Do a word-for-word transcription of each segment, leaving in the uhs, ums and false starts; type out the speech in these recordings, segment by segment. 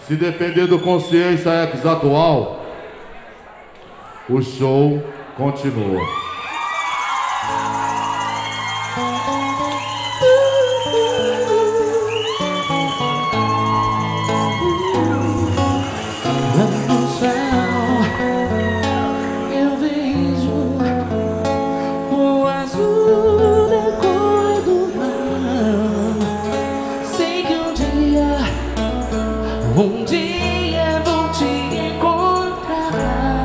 Se depender do Consciência X atual, o show continua. Um dia vou te encontrar,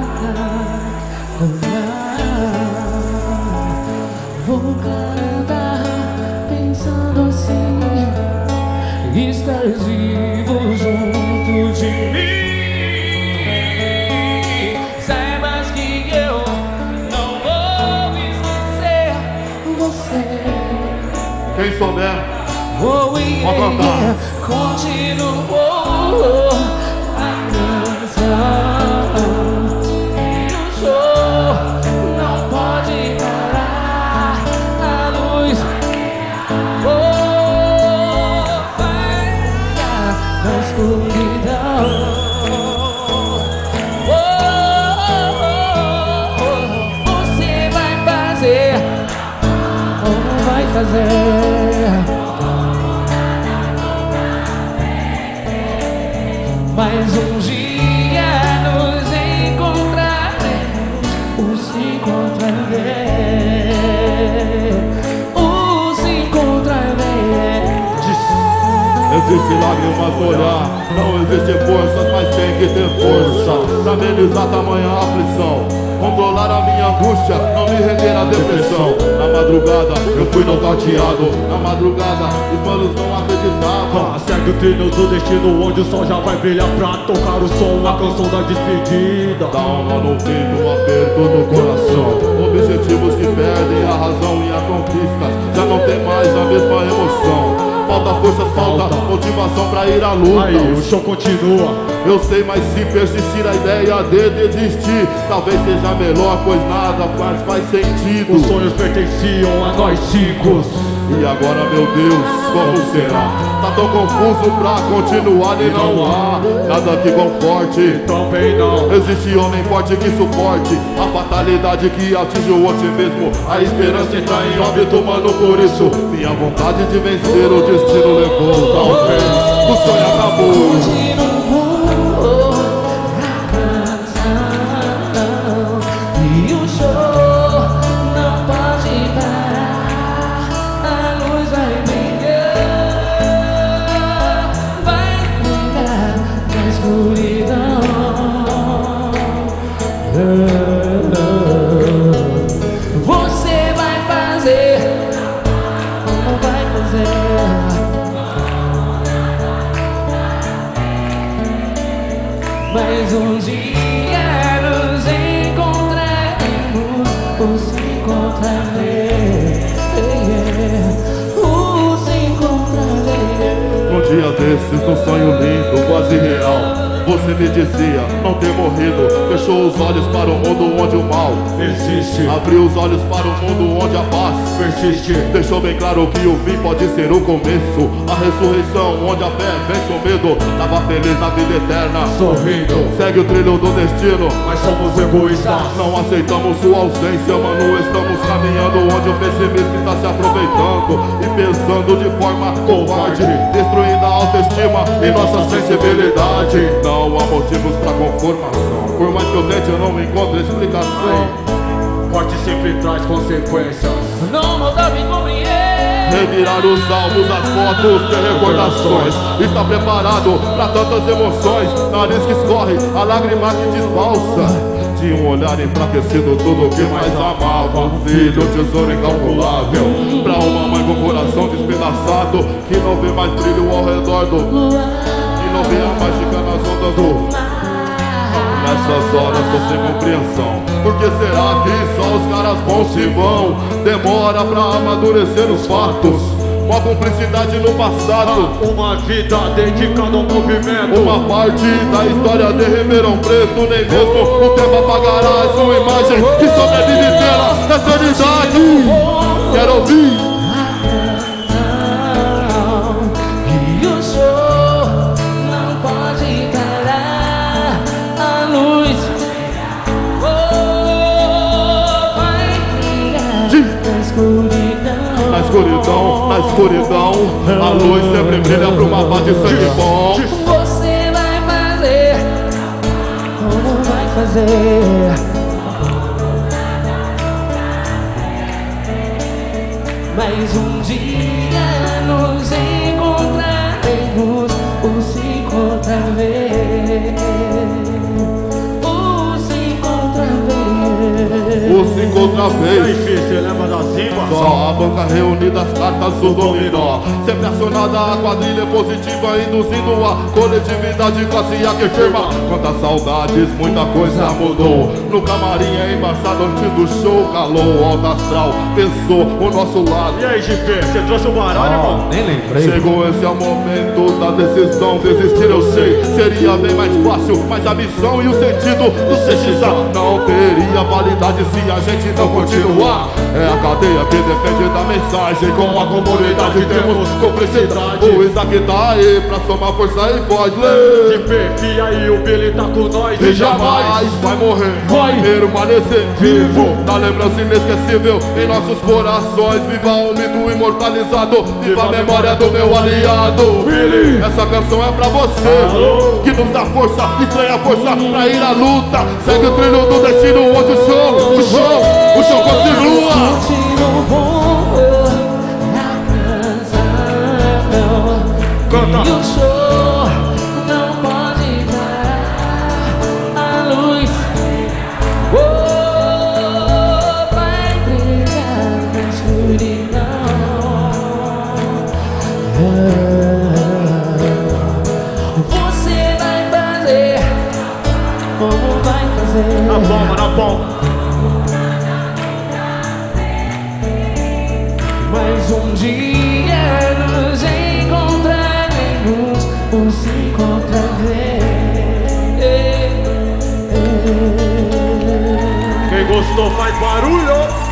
vou cantar pensando assim, estás vivo junto de mim. Saibas que eu não vou esquecer você. Quem souber, oh, yeah, pode cantar. Yeah. Continuou a canção e o show não pode parar. A luz oh, vai na escuridão. Oh, oh, oh, você vai fazer ou não vai fazer? Mais um dia nos encontraremos, o se encontraremos, o se encontraremos. Existe lágrimas no olhar, não existe força, mas tem que ter força pra amenizar tamanha aflição, controlar a minha angústia, não me render à depressão. Na madrugada eu fui nocauteado, na madrugada os manos não acreditavam. Ah, segue o trilho do destino, onde o sol já vai brilhar pra tocar o som, a canção da despedida. Dá uma no peito, um aperto no coração. Objetivos que perdem a razão e as conquistas já não tem mais a mesma emoção. Falta forças, falta motivação pra ir à luta. Aí o show continua. Eu sei, mas se persistir a ideia de desistir, talvez seja melhor, pois nada faz, faz sentido. Os sonhos pertenciam a nós cinco. E agora, meu Deus, como será? Tá tão confuso pra continuar e não há nada que conforte. Também não existe homem forte que suporte a fatalidade que atinge o otimismo. A esperança entra em óbito, mano, por isso minha vontade de vencer o destino levou. Talvez o sonho acabou. Você vai fazer ou não vai fazer? Mais um dia nos encontraremos, ou se encontraremos, ou se encontraremos. Um dia desses, num sonho lindo, quase real, você me dizia não ter morrido. Fechou os olhos para o mundo onde o mal existe, abriu os olhos para o mundo onde a paz persiste. Deixou bem claro que o fim pode ser o começo, a ressurreição onde a fé vence o medo. Tava feliz na vida eterna, sorrindo, segue o trilho do destino, mas somos egoístas. não aceitamos sua ausência, mano. Estamos caminhando onde o pessimismo está se aproveitando e pensando de forma covarde, destruindo a autoestima e nossa sensibilidade. Não há motivos pra conformação, por mais que eu tente eu não encontro explicação. Morte sempre traz consequências, Não mudar me compreende. Revirar os álbuns, as fotos, ter recordações. Está preparado pra tantas emoções. Nariz que escorre, a lágrima que desbalsa. De um olhar enfraquecido, tudo que mais amava. Um filho, tesouro incalculável. Pra uma mãe com o coração despedaçado, que não vê mais brilho ao redor do, que não vê a mágica nas ondas do. Nessas horas tô sem compreensão. Por que será que só os caras bons se vão? Demora pra amadurecer os fatos. Uma cumplicidade no passado, uma vida dedicada ao movimento, uma parte da história de Ribeirão Preto. Nem mesmo o tempo apagará a sua imagem que sobrevive pela eternidade. Quero ouvir. E o show não pode luz sempre brilha pra uma paz de sangue bom. Você vai fazer, como vai fazer? Mais um dia nos encontraremos, o se outra vez, o se outra vez, o cinco outra E aí, vez. filho, você lembra da Simba? Só a banca reunida, as cartas do dominó. Sempre acionada a quadrilha positiva, induzindo a coletividade, classe A que firma. Quantas saudades, muita coisa mudou. No camarim é embaçado antes do show. Calou, alto astral, pensou o nosso lado. E aí, G P, você trouxe o baralho, irmão? Nem lembrei. Chegou esse é o momento da decisão. Desistir eu sei, seria bem mais fácil, mas a missão e o sentido do C X A não teria validade se a gente não continuar. É a cadeia que depende da mensagem. Com a comunidade temos cumplicidade. O Isaac tá aí pra somar força e voz. G P, e aí, o Billy tá com nós E jamais vai morrer, vai permanecer vivo na lembrança inesquecível em nossos corações. Viva o mito imortalizado, viva a memória do meu aliado Billy. Essa canção é pra você, que nos dá força, estranha força pra ir à luta. Segue o trilho do destino onde o show, o show, o show continua. Continuo na canção. Canta. E o show não pode parar. A luz oh, vai brilhar na escuridão. Você vai fazer, como vai fazer? Na palma, na palma. Mais um dia nos encontraremos, um se encontra Quem gostou faz barulho.